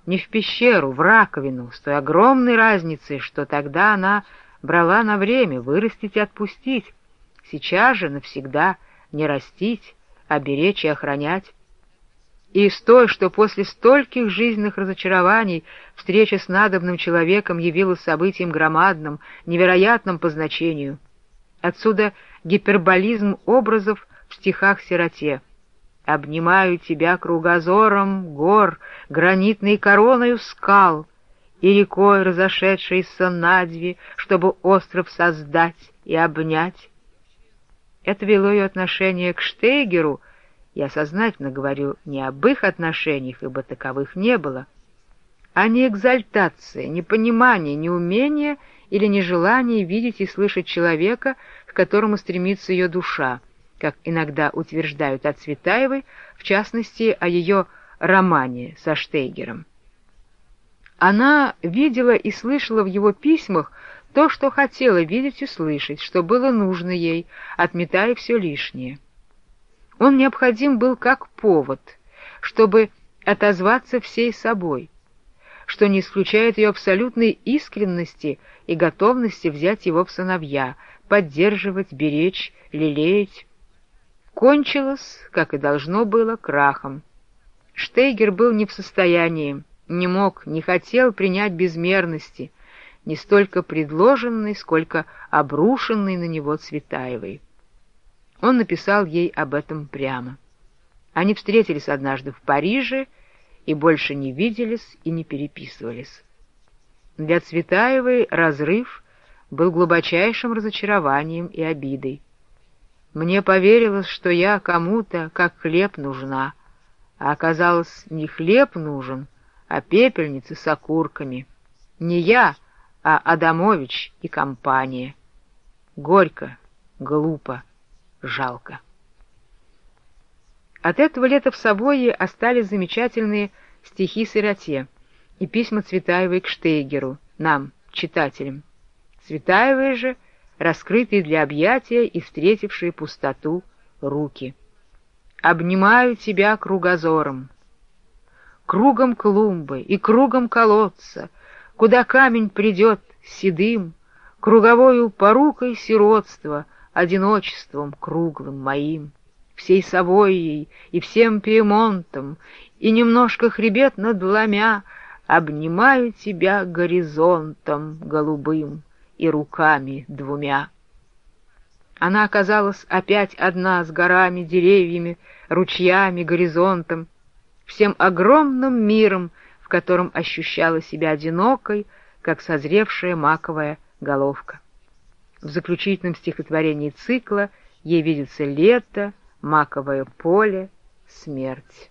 не в пещеру, в раковину, с той огромной разницей, что тогда она брала на время вырастить и отпустить, сейчас же навсегда не растить, а беречь и охранять. И с той, что после стольких жизненных разочарований встреча с надобным человеком явилась событием громадным, невероятным по значению. Отсюда гиперболизм образов в стихах «Сироте». «Обнимаю тебя кругозором гор, гранитной короною скал, и рекой, разошедшейся надве, чтобы остров создать и обнять». Это вело ее отношение к Штейгеру. Я сознательно говорю не об их отношениях, ибо таковых не было, а не экзальтация, не понимание, не умение или нежелание видеть и слышать человека, к которому стремится ее душа, как иногда утверждают о Цветаевой, в частности, о ее романе со Штейгером. Она видела и слышала в его письмах то, что хотела видеть и слышать, что было нужно ей, отметая все лишнее. Он необходим был как повод, чтобы отозваться всей собой, что не исключает ее абсолютной искренности и готовности взять его в сыновья, поддерживать, беречь, лелеять. Кончилось, как и должно было, крахом. Штейгер был не в состоянии, не мог, не хотел принять безмерности, не столько предложенной, сколько обрушенной на него Цветаевой. Он написал ей об этом прямо. Они встретились однажды в Париже и больше не виделись и не переписывались. Для Цветаевой разрыв был глубочайшим разочарованием и обидой. Мне поверилось, что я кому-то как хлеб нужна, а оказалось, не хлеб нужен, а пепельницы с окурками. Не я, а Адамович и компания. Горько, глупо, жалко. От этого лета в Савойе остались замечательные стихи «Сироте» и письма Цветаевой к Штейгеру, нам, читателям. Цветаевой же раскрытые для объятия и встретившие пустоту руки. «Обнимаю тебя кругозором, кругом клумбы и кругом колодца, куда камень придет седым, круговою порукой сиротства, одиночеством круглым моим, всей Савойей и всем Пьемонтом, и немножко хребет надломя, обнимаю тебя горизонтом голубым и руками двумя». Она оказалась опять одна с горами, деревьями, ручьями, горизонтом, всем огромным миром, в котором ощущала себя одинокой, как созревшая маковая головка. В заключительном стихотворении цикла ей видится лето, маковое поле, смерть.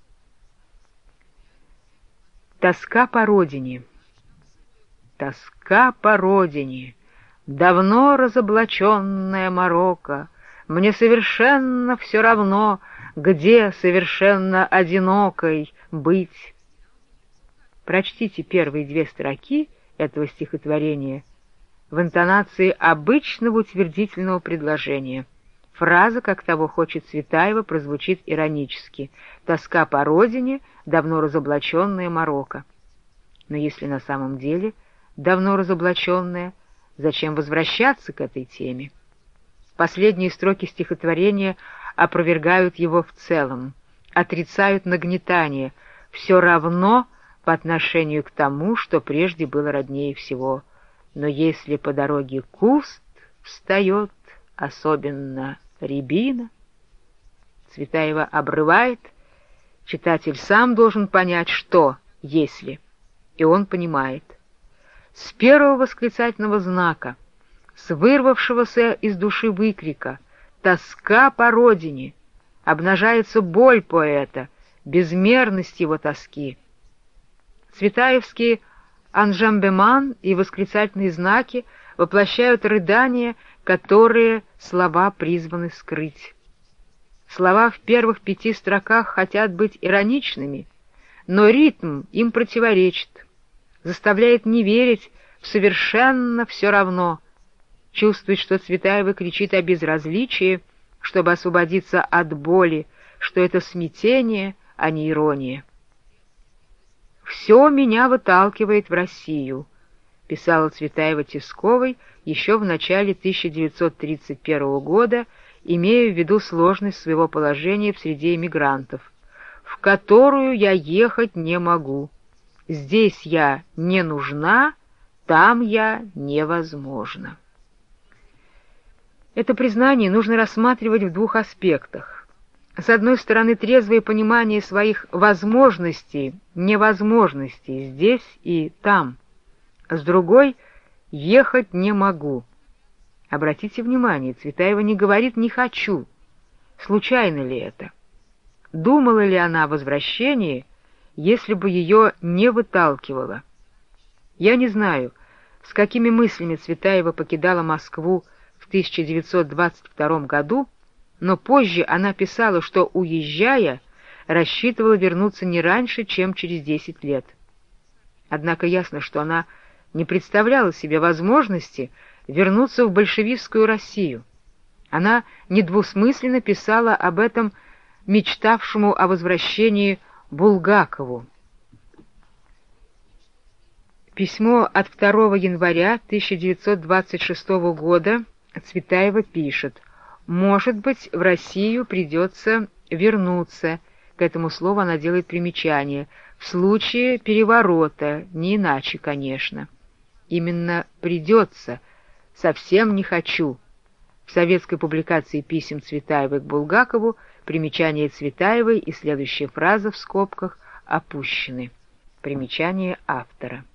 Тоска по родине. Тоска по родине, давно разоблаченная морока, мне совершенно все равно, где совершенно одинокой быть. Прочтите первые две строки этого стихотворения в интонации обычного утвердительного предложения. Фраза, как того хочет Цветаева, прозвучит иронически: «Тоска по родине, давно разоблаченная морока». Но если на самом деле давно разоблаченная, зачем возвращаться к этой теме? Последние строки стихотворения опровергают его в целом, отрицают нагнетание, все равно по отношению к тому, что прежде было роднее всего. Но если по дороге куст встает, особенно рябина, Цветаева обрывает, читатель сам должен понять, что «если», и он понимает. С первого восклицательного знака, с вырвавшегося из души выкрика «Тоска по родине» обнажается боль поэта, безмерность его тоски. Цветаевские анжамбеман и восклицательные знаки воплощают рыдания, которые слова призваны скрыть. Слова в первых пяти строках хотят быть ироничными, но ритм им противоречит, заставляет не верить в совершенно все равно, чувствовать, что Цветаева кричит о безразличии, чтобы освободиться от боли, что это смятение, а не ирония. В «Все меня выталкивает в Россию», — писала Цветаева-Тисковой еще в начале тысяча девятьсот тридцать первого года, имея в виду сложность своего положения в среде эмигрантов, «в которую я ехать не могу. Здесь я не нужна, там я невозможна». Это признание нужно рассматривать в двух аспектах. С одной стороны, трезвое понимание своих возможностей, невозможностей здесь и там. С другой — ехать не могу. Обратите внимание, Цветаева не говорит «не хочу». Случайно ли это? Думала ли она о возвращении, если бы ее не выталкивало? Я не знаю, с какими мыслями Цветаева покидала Москву в тысяча девятьсот двадцать втором году, но позже она писала, что, уезжая, рассчитывала вернуться не раньше, чем через десять лет. Однако ясно, что она не представляла себе возможности вернуться в большевистскую Россию. Она недвусмысленно писала об этом мечтавшему о возвращении Булгакову. Письмо от второго января тысяча девятьсот двадцать шестого года Цветаева пишет: «Может быть, в Россию придется вернуться». К этому слову она делает примечание. «В случае переворота, не иначе, конечно». Именно «придется», «совсем не хочу». В советской публикации писем Цветаевой к Булгакову примечание Цветаевой и следующая фраза в скобках опущены. Примечание автора.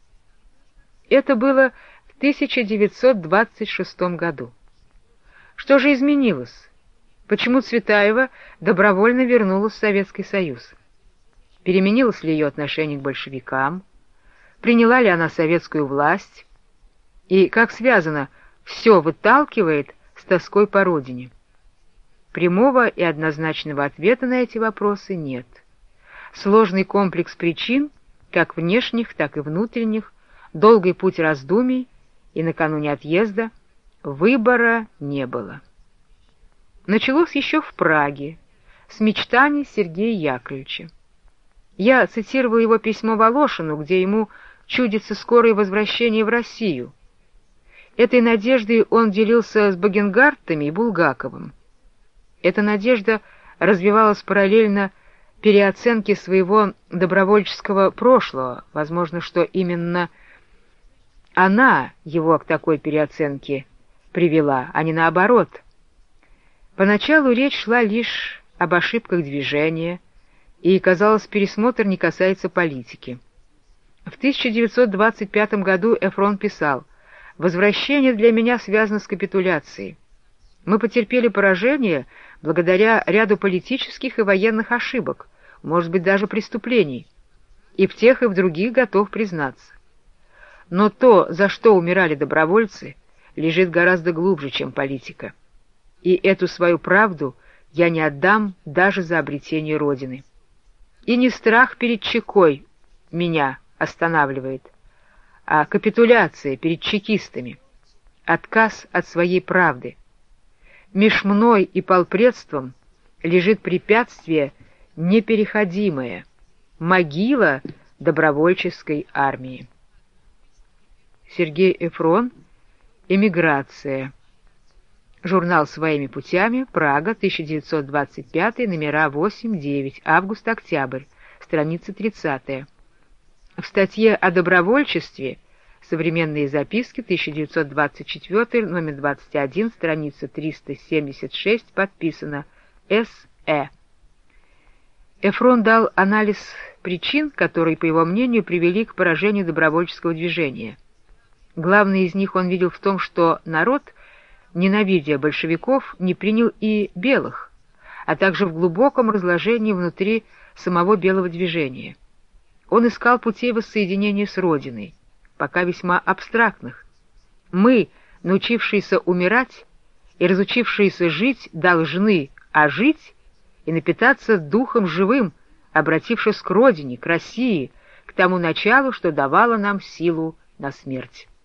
Это было в тысяча девятьсот двадцать шестом году. Что же изменилось? Почему Цветаева добровольно вернулась в Советский Союз? Переменилось ли ее отношение к большевикам? Приняла ли она советскую власть? И как связано «все выталкивает» с тоской по родине? Прямого и однозначного ответа на эти вопросы нет. Сложный комплекс причин, как внешних, так и внутренних, долгий путь раздумий, и накануне отъезда выбора не было. Началось еще в Праге, с мечтаний Сергея Яковлевича. Я цитировал его письмо Волошину, где ему чудится скорое возвращение в Россию. Этой надеждой он делился с Багенгартами и Булгаковым. Эта надежда развивалась параллельно переоценке своего добровольческого прошлого. Возможно, что именно она его к такой переоценке привела, а не наоборот. Поначалу речь шла лишь об ошибках движения, и, казалось, пересмотр не касается политики. В тысяча девятьсот двадцать пятом году Эфрон писал: «Возвращение для меня связано с капитуляцией. Мы потерпели поражение благодаря ряду политических и военных ошибок, может быть, даже преступлений, и в тех, и в других готов признаться. Но то, за что умирали добровольцы, лежит гораздо глубже, чем политика. И эту свою правду я не отдам даже за обретение Родины. И не страх перед чекой меня останавливает, а капитуляция перед чекистами, отказ от своей правды. Меж мной и полпредством лежит препятствие непереходимое, могила добровольческой армии». Сергей Эфрон. Эмиграция. Журнал «Своими путями», Прага, тысяча девятьсот двадцать пятый, номера восемь-девять, август-октябрь, страница тридцатая. В статье о добровольчестве «Современные записки», тысяча девятьсот двадцать четвёртый, номер двадцать один, страница триста семьдесят шесть, подписано С Э Эфрон дал анализ причин, которые, по его мнению, привели к поражению добровольческого движения. Главное из них он видел в том, что народ, ненавидя большевиков, не принял и белых, а также в глубоком разложении внутри самого белого движения. Он искал путей воссоединения с Родиной, пока весьма абстрактных. Мы, научившиеся умирать и разучившиеся жить, должны ожить и напитаться духом живым, обратившись к Родине, к России, к тому началу, что давало нам силу на смерть.